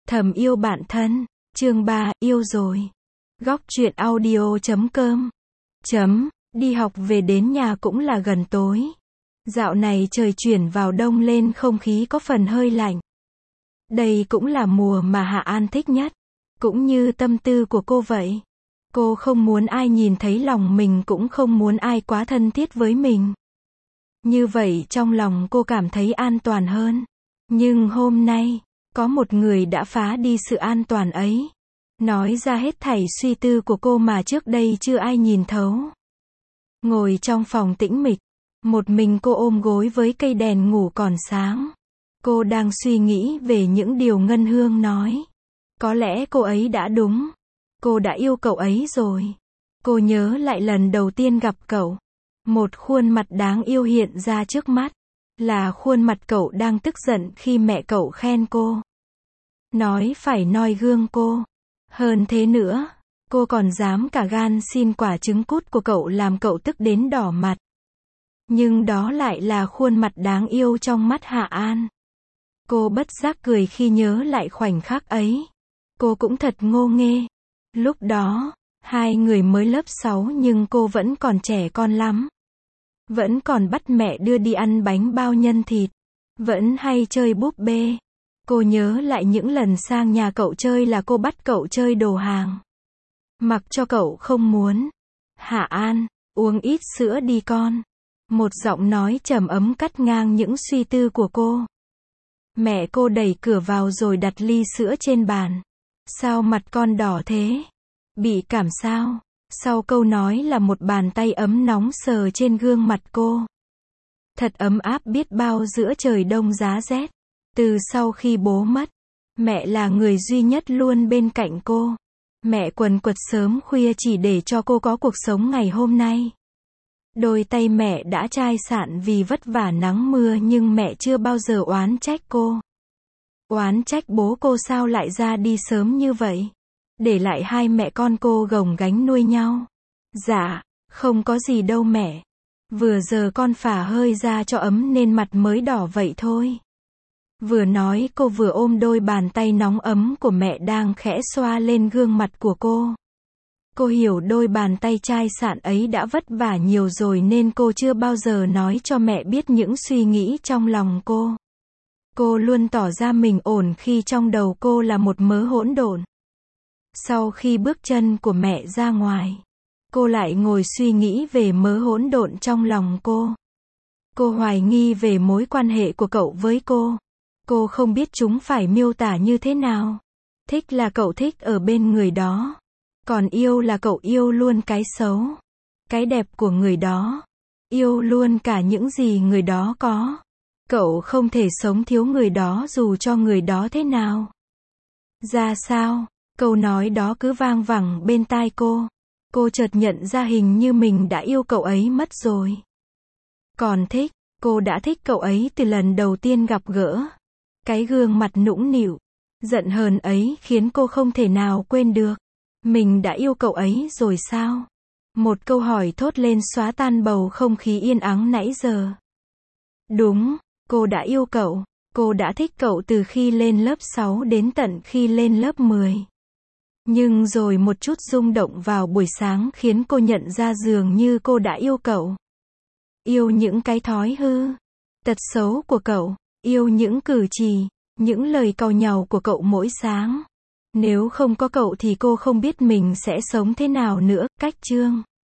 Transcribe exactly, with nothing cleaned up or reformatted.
Thầm yêu bạn thân. Chương ba, yêu rồi. Góc truyện audio chấm com. Chấm, đi học về đến nhà cũng là gần tối. Dạo này trời chuyển vào đông lên, không khí có phần hơi lạnh. Đây cũng là mùa mà Hạ An thích nhất. Cũng như tâm tư của cô vậy. Cô không muốn ai nhìn thấy lòng mình, cũng không muốn ai quá thân thiết với mình. Như vậy trong lòng cô cảm thấy an toàn hơn. Nhưng hôm nay, có một người đã phá đi sự an toàn ấy. Nói ra hết thảy suy tư của cô mà trước đây chưa ai nhìn thấu. Ngồi trong phòng tĩnh mịch, một mình cô ôm gối với cây đèn ngủ còn sáng. Cô đang suy nghĩ về những điều Ngân Hương nói. Có lẽ cô ấy đã đúng. Cô đã yêu cậu ấy rồi. Cô nhớ lại lần đầu tiên gặp cậu. Một khuôn mặt đáng yêu hiện ra trước mắt. Là khuôn mặt cậu đang tức giận khi mẹ cậu khen cô. Nói phải noi gương cô. Hơn thế nữa, cô còn dám cả gan xin quả trứng cút của cậu làm cậu tức đến đỏ mặt. Nhưng đó lại là khuôn mặt đáng yêu trong mắt Hạ An. Cô bất giác cười khi nhớ lại khoảnh khắc ấy. Cô cũng thật ngô nghê. Lúc đó, hai người mới lớp sáu nhưng cô vẫn còn trẻ con lắm. Vẫn còn bắt mẹ đưa đi ăn bánh bao nhân thịt. Vẫn hay chơi búp bê. Cô nhớ lại những lần sang nhà cậu chơi là cô bắt cậu chơi đồ hàng. Mặc cho cậu không muốn. Hạ An, uống ít sữa đi con. Một giọng nói trầm ấm cắt ngang những suy tư của cô. Mẹ cô đẩy cửa vào rồi đặt ly sữa trên bàn. Sao mặt con đỏ thế? Bị cảm sao? Sau câu nói là một bàn tay ấm nóng sờ trên gương mặt cô. Thật ấm áp biết bao giữa trời đông giá rét. Từ sau khi bố mất, mẹ là người duy nhất luôn bên cạnh cô. Mẹ quần quật sớm khuya chỉ để cho cô có cuộc sống ngày hôm nay. Đôi tay mẹ đã chai sạn vì vất vả nắng mưa nhưng mẹ chưa bao giờ oán trách cô. Oán trách bố cô sao lại ra đi sớm như vậy. Để lại hai mẹ con cô gồng gánh nuôi nhau. Dạ, không có gì đâu mẹ. Vừa giờ con phả hơi ra cho ấm nên mặt mới đỏ vậy thôi. Vừa nói cô vừa ôm đôi bàn tay nóng ấm của mẹ đang khẽ xoa lên gương mặt của cô. Cô hiểu đôi bàn tay chai sạn ấy đã vất vả nhiều rồi nên cô chưa bao giờ nói cho mẹ biết những suy nghĩ trong lòng cô. Cô luôn tỏ ra mình ổn khi trong đầu cô là một mớ hỗn độn. Sau khi bước chân của mẹ ra ngoài, cô lại ngồi suy nghĩ về mớ hỗn độn trong lòng cô. Cô hoài nghi về mối quan hệ của cậu với cô. Cô không biết chúng phải miêu tả như thế nào. Thích là cậu thích ở bên người đó. Còn yêu là cậu yêu luôn cái xấu, cái đẹp của người đó. Yêu luôn cả những gì người đó có. Cậu không thể sống thiếu người đó dù cho người đó thế nào. Ra sao? Câu nói đó cứ vang vẳng bên tai cô. Cô chợt nhận ra hình như mình đã yêu cậu ấy mất rồi. Còn thích, cô đã thích cậu ấy từ lần đầu tiên gặp gỡ. Cái gương mặt nũng nịu, giận hờn ấy khiến cô không thể nào quên được. Mình đã yêu cậu ấy rồi sao? Một câu hỏi thốt lên xóa tan bầu không khí yên ắng nãy giờ. Đúng, cô đã yêu cậu. Cô đã thích cậu từ khi lên lớp sáu đến tận khi lên lớp mười. Nhưng rồi một chút rung động vào buổi sáng khiến cô nhận ra dường như cô đã yêu cậu. Yêu những cái thói hư, tật xấu của cậu. Yêu những cử chỉ, những lời càu nhàu của cậu mỗi sáng. Nếu không có cậu thì cô không biết mình sẽ sống thế nào nữa. Cách chương